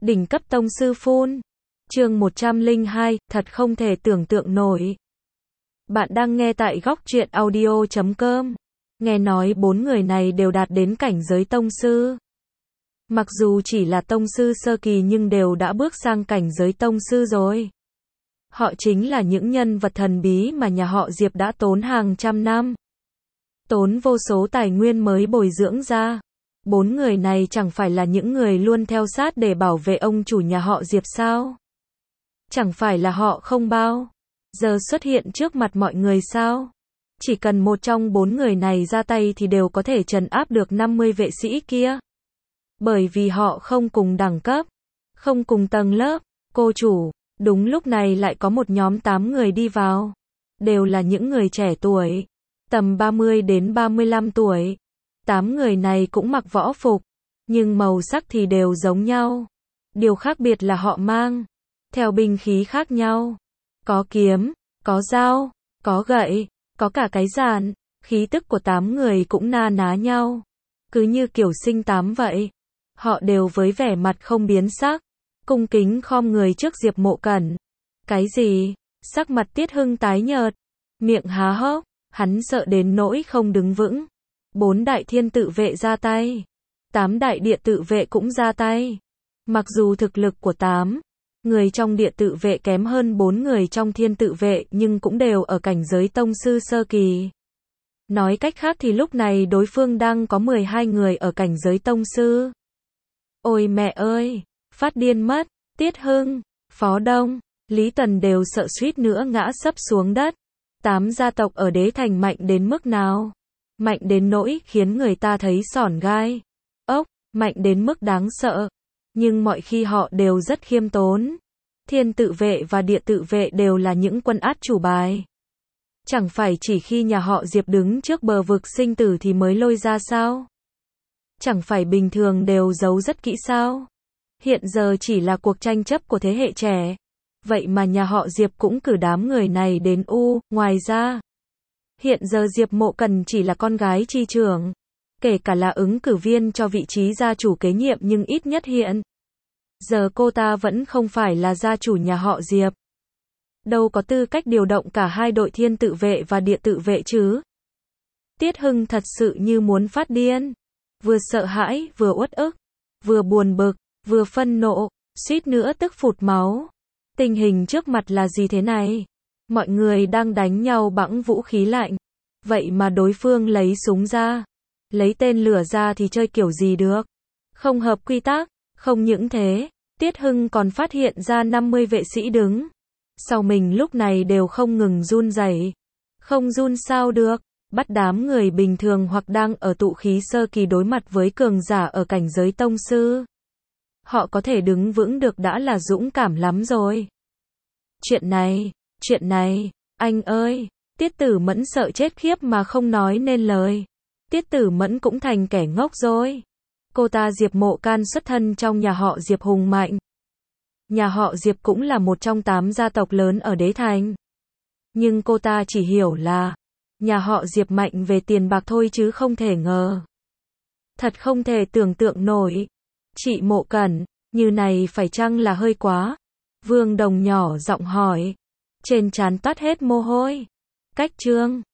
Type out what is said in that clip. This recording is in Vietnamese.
Đỉnh cấp tông sư phun. Chương 102, thật không thể tưởng tượng nổi. Bạn đang nghe tại góc truyện audio.com. Nghe nói 4 người này đều đạt đến cảnh giới tông sư. Mặc dù chỉ là tông sư sơ kỳ nhưng đều đã bước sang cảnh giới tông sư rồi. Họ chính là những nhân vật thần bí mà nhà họ Diệp đã tốn hàng trăm năm, tốn vô số tài nguyên mới bồi dưỡng ra. 4 người này chẳng phải là những người luôn theo sát để bảo vệ ông chủ nhà họ Diệp sao? Chẳng phải là họ không bao giờ xuất hiện trước mặt mọi người sao? Chỉ cần một trong 4 người này ra tay thì đều có thể trấn áp được 50 vệ sĩ kia. Bởi vì họ không cùng đẳng cấp, không cùng tầng lớp. Cô chủ, đúng lúc này lại có một nhóm 8 người đi vào. Đều là những người trẻ tuổi, tầm 30 đến 35 tuổi. 8 người này cũng mặc võ phục, nhưng màu sắc thì đều giống nhau. Điều khác biệt là họ mang theo binh khí khác nhau. Có kiếm, có dao, có gậy, có cả cái giàn. Khí tức của 8 người cũng na ná nhau, cứ như kiểu sinh 8 vậy. Họ đều với vẻ mặt không biến sắc, cung kính khom người trước Diệp Mộ Cẩn. Cái gì? Sắc mặt Tiết Hưng tái nhợt, miệng há hốc, hắn sợ đến nỗi không đứng vững. 4 đại thiên tự vệ ra tay, 8 đại địa tự vệ cũng ra tay. Mặc dù thực lực của 8 người trong địa tự vệ kém hơn 4 người trong thiên tự vệ nhưng cũng đều ở cảnh giới tông sư sơ kỳ. Nói cách khác thì lúc này đối phương đang có 12 người ở cảnh giới tông sư. Ôi mẹ ơi, phát điên mất. Tiết Hưng, Phó Đông, Lý Tần đều sợ suýt nữa ngã sấp xuống đất. 8 gia tộc ở đế thành mạnh đến mức nào? Mạnh đến nỗi khiến người ta thấy sởn gai ốc, mạnh đến mức đáng sợ. Nhưng mọi khi họ đều rất khiêm tốn. Thiên tự vệ và địa tự vệ đều là những quân át chủ bài. Chẳng phải chỉ khi nhà họ Diệp đứng trước bờ vực sinh tử thì mới lôi ra sao? Chẳng phải bình thường đều giấu rất kỹ sao? Hiện giờ chỉ là cuộc tranh chấp của thế hệ trẻ. Vậy mà nhà họ Diệp cũng cử đám người này đến ngoài ra, hiện giờ Diệp Mộ Cần chỉ là con gái chi trưởng. Kể cả là ứng cử viên cho vị trí gia chủ kế nhiệm nhưng ít nhất hiện giờ cô ta vẫn không phải là gia chủ nhà họ Diệp. Đâu có tư cách điều động cả hai đội thiên tự vệ và địa tự vệ chứ. Tiết Hưng thật sự như muốn phát điên. Vừa sợ hãi, vừa uất ức, vừa buồn bực, vừa phân nộ, suýt nữa tức phụt máu. Tình hình trước mặt là gì thế này? Mọi người đang đánh nhau bằng vũ khí lạnh. Vậy mà đối phương lấy súng ra, lấy tên lửa ra thì chơi kiểu gì được? Không hợp quy tắc. Không những thế, Tiết Hưng còn phát hiện ra 50 vệ sĩ đứng sau mình lúc này đều không ngừng run rẩy. Không run sao được? Bắt đám người bình thường hoặc đang ở tụ khí sơ kỳ đối mặt với cường giả ở cảnh giới tông sư. Họ có thể đứng vững được đã là dũng cảm lắm rồi. Chuyện này, anh ơi, Tiết Tử Mẫn sợ chết khiếp mà không nói nên lời. Tiết Tử Mẫn cũng thành kẻ ngốc rồi. Cô ta Diệp Mộ Can xuất thân trong nhà họ Diệp hùng mạnh. Nhà họ Diệp cũng là một trong 8 gia tộc lớn ở đế thành. Nhưng cô ta chỉ hiểu là nhà họ Diệp mạnh về tiền bạc thôi chứ không thể ngờ. Thật không thể tưởng tượng nổi. Chị Mộ Cẩn, như này phải chăng là hơi quá? Vương Đồng nhỏ giọng hỏi. Trên trán toát hết mồ hôi. Cách chương